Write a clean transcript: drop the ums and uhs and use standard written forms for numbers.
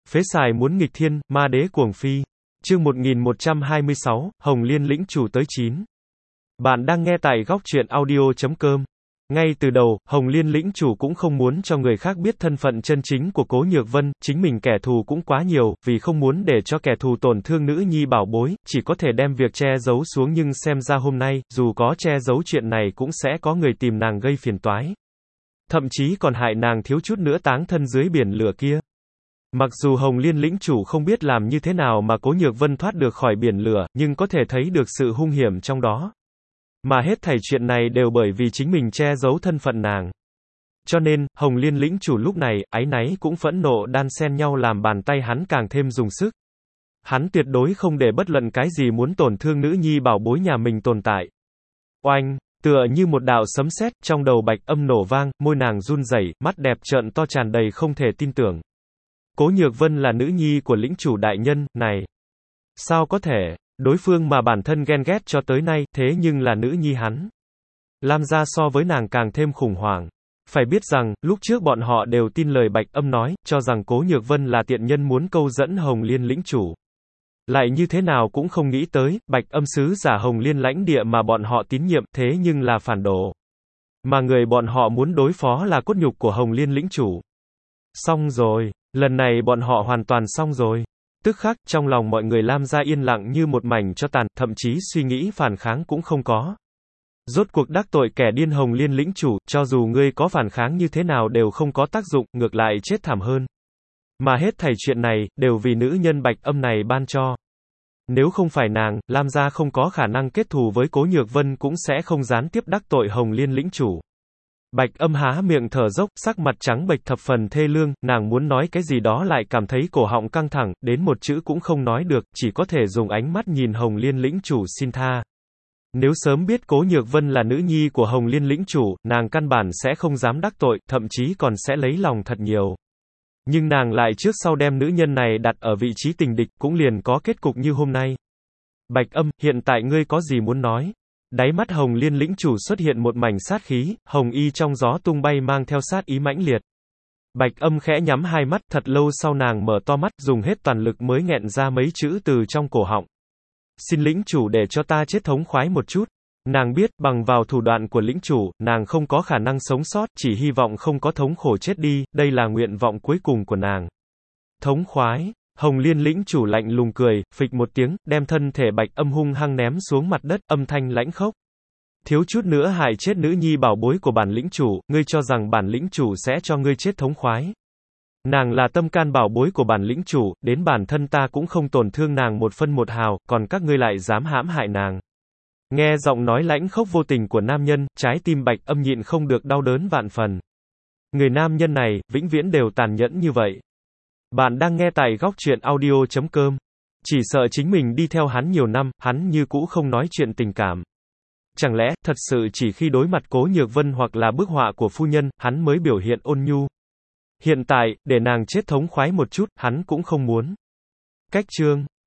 Phế xài muốn nghịch thiên, ma đế cuồng phi. Chương 1126, Hồng Liên lĩnh chủ tới 9. Bạn đang nghe tại góc truyện audio.com. Ngay từ đầu, Hồng Liên lĩnh chủ cũng không muốn cho người khác biết thân phận chân chính của Cố Nhược Vân, chính mình kẻ thù cũng quá nhiều, vì không muốn để cho kẻ thù tổn thương nữ nhi bảo bối, chỉ có thể đem việc che giấu xuống, nhưng xem ra hôm nay, dù có che giấu chuyện này cũng sẽ có người tìm nàng gây phiền toái. Thậm chí còn hại nàng thiếu chút nữa táng thân dưới biển lửa kia. Mặc dù Hồng Liên lĩnh chủ không biết làm như thế nào mà Cố Nhược Vân thoát được khỏi biển lửa, nhưng có thể thấy được sự hung hiểm trong đó. Mà hết thảy chuyện này đều bởi vì chính mình che giấu thân phận nàng. Cho nên, Hồng Liên lĩnh chủ lúc này, áy náy cũng phẫn nộ đan xen nhau làm bàn tay hắn càng thêm dùng sức. Hắn tuyệt đối không để bất luận cái gì muốn tổn thương nữ nhi bảo bối nhà mình tồn tại. Oanh! Tựa như một đạo sấm sét, trong đầu Bạch Âm nổ vang, môi nàng run rẩy, mắt đẹp trợn to tràn đầy không thể tin tưởng. Cố Nhược Vân là nữ nhi của lĩnh chủ đại nhân, này. Sao có thể, đối phương mà bản thân ghen ghét cho tới nay, thế nhưng là nữ nhi hắn. Lam gia so với nàng càng thêm khủng hoảng. Phải biết rằng, lúc trước bọn họ đều tin lời Bạch Âm nói, cho rằng Cố Nhược Vân là tiện nhân muốn câu dẫn Hồng Liên lĩnh chủ. Lại như thế nào cũng không nghĩ tới, Bạch Âm sứ giả Hồng Liên lãnh địa mà bọn họ tín nhiệm, thế nhưng là phản đồ. Mà người bọn họ muốn đối phó là cốt nhục của Hồng Liên lĩnh chủ. Xong rồi, lần này bọn họ hoàn toàn xong rồi. Tức khắc, trong lòng mọi người Lam gia yên lặng như một mảnh tro tàn, thậm chí suy nghĩ phản kháng cũng không có. Rốt cuộc đắc tội kẻ điên Hồng Liên lĩnh chủ, cho dù ngươi có phản kháng như thế nào đều không có tác dụng, ngược lại chết thảm hơn. Mà hết thảy chuyện này, đều vì nữ nhân Bạch Âm này ban cho. Nếu không phải nàng, Lam gia không có khả năng kết thù với Cố Nhược Vân cũng sẽ không gián tiếp đắc tội Hồng Liên lĩnh chủ. Bạch Âm há miệng thở dốc, sắc mặt trắng bệch thập phần thê lương, nàng muốn nói cái gì đó lại cảm thấy cổ họng căng thẳng, đến một chữ cũng không nói được, chỉ có thể dùng ánh mắt nhìn Hồng Liên lĩnh chủ xin tha. Nếu sớm biết Cố Nhược Vân là nữ nhi của Hồng Liên lĩnh chủ, nàng căn bản sẽ không dám đắc tội, thậm chí còn sẽ lấy lòng thật nhiều. Nhưng nàng lại trước sau đem nữ nhân này đặt ở vị trí tình địch, cũng liền có kết cục như hôm nay. Bạch Âm, hiện tại ngươi có gì muốn nói? Đáy mắt Hồng Liên lĩnh chủ xuất hiện một mảnh sát khí, hồng y trong gió tung bay mang theo sát ý mãnh liệt. Bạch Âm khẽ nhắm hai mắt, thật lâu sau nàng mở to mắt, dùng hết toàn lực mới nghẹn ra mấy chữ từ trong cổ họng. Xin lĩnh chủ để cho ta chết thống khoái một chút. Nàng biết, bằng vào thủ đoạn của lĩnh chủ, nàng không có khả năng sống sót, chỉ hy vọng không có thống khổ chết đi, đây là nguyện vọng cuối cùng của nàng. Thống khoái. Hồng Liên lĩnh chủ lạnh lùng cười, phịch một tiếng, đem thân thể Bạch Âm hung hăng ném xuống mặt đất, âm thanh lãnh khốc. Thiếu chút nữa hại chết nữ nhi bảo bối của bản lĩnh chủ, ngươi cho rằng bản lĩnh chủ sẽ cho ngươi chết thống khoái. Nàng là tâm can bảo bối của bản lĩnh chủ, đến bản thân ta cũng không tổn thương nàng một phân một hào, còn các ngươi lại dám hãm hại nàng. Nghe giọng nói lãnh khốc vô tình của nam nhân, trái tim Bạch Âm nhịn không được đau đớn vạn phần. Người nam nhân này, vĩnh viễn đều tàn nhẫn như vậy. Bạn đang nghe tại góc truyện audio.com. Chỉ sợ chính mình đi theo hắn nhiều năm, hắn như cũ không nói chuyện tình cảm. Chẳng lẽ, thật sự chỉ khi đối mặt Cố Nhược Vân hoặc là bức họa của phu nhân, hắn mới biểu hiện ôn nhu. Hiện tại, để nàng chết thống khoái một chút, hắn cũng không muốn. Cách chương